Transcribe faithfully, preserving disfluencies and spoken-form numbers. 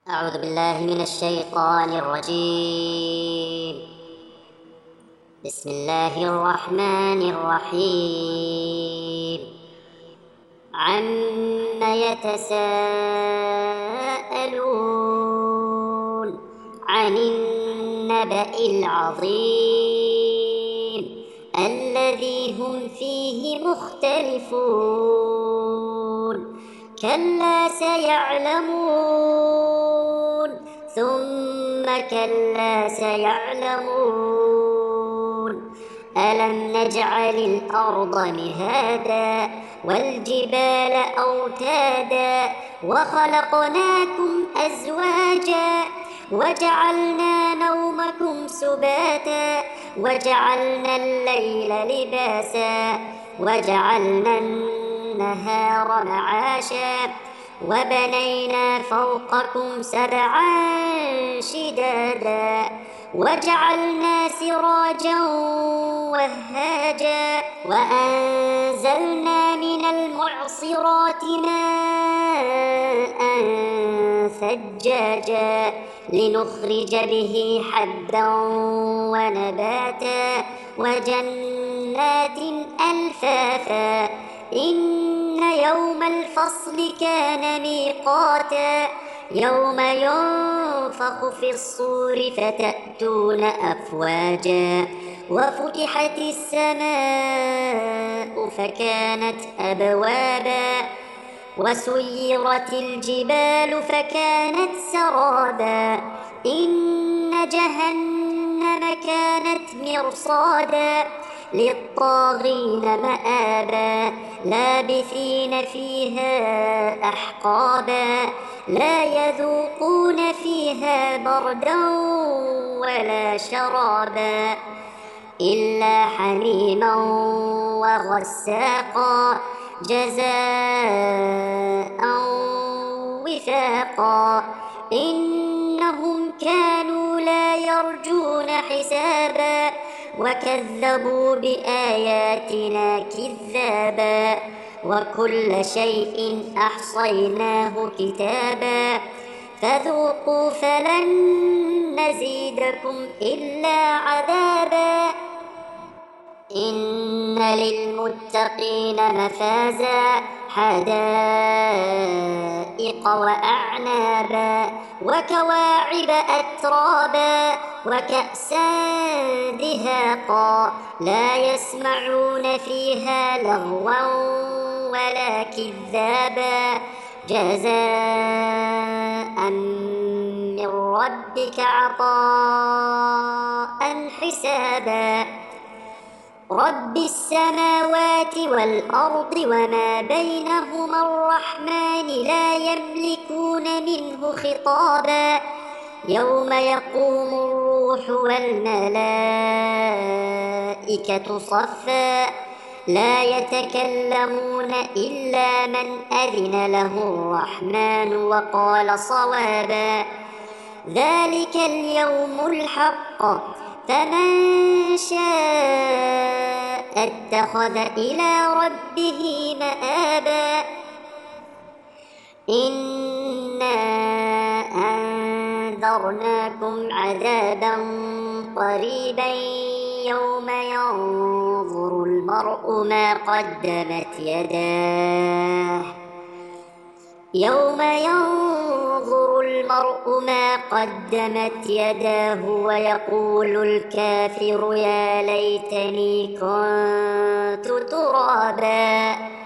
أعوذ بالله من الشيطان الرجيم. بسم الله الرحمن الرحيم. عم يتساءلون عن النبأ العظيم الذي هم فيه مختلفون كلا سيعلمون ثم كلا سيعلمون ألم نجعل الأرض مهادا والجبال أوتادا وخلقناكم أزواجا وجعلنا نومكم سباتا وجعلنا الليل لباسا وجعلنا النهار معاشا وبنينا فوقكم سبعا شدادا وجعلنا سراجا وهاجا وأنزلنا من المعصرات ماء ثجاجا لنخرج به حبا ونباتا وجنات ألفافا إن يوم الفصل كان ميقاتا يوم ينفخ في الصور فتأتون أفواجا وفتحت السماء فكانت أبوابا وسيرت الجبال فكانت سرابا إن جهنم كانت مرصادا للطاغين مآبا لابثين فيها أحقابا لا يذوقون فيها بردا ولا شرابا إلا حميما وغساقا جزاء وفاقا إنهم كانوا لا يرجون حسابا وكذبوا بآياتنا كذابا وكل شيء أحصيناه كتابا فذوقوا فلن نزيدكم إلا عذابا إن للمتقين مفازا حدائق وأعنابا وكواعب أترابا وكأسا دهاقا لا يسمعون فيها لغوا ولا كذابا جزاء من ربك عطاء حسابا رب السماوات والأرض وما بينهما الرحمن لا يملكون منه خطابا يوم يقوم الروح والملائكة صفا لا يتكلمون إلا من أذن له الرحمن وقال صوابا ذلك اليوم الحق فمن شاء اتخذ إلى ربه مآبا إنا أنذرناكم عذابا قريبا يوم ينظر المرء ما قدمت يداه يوم ينظر المرء ما قدمت يداه ويقول الكافر يا ليتني كنت ترابا.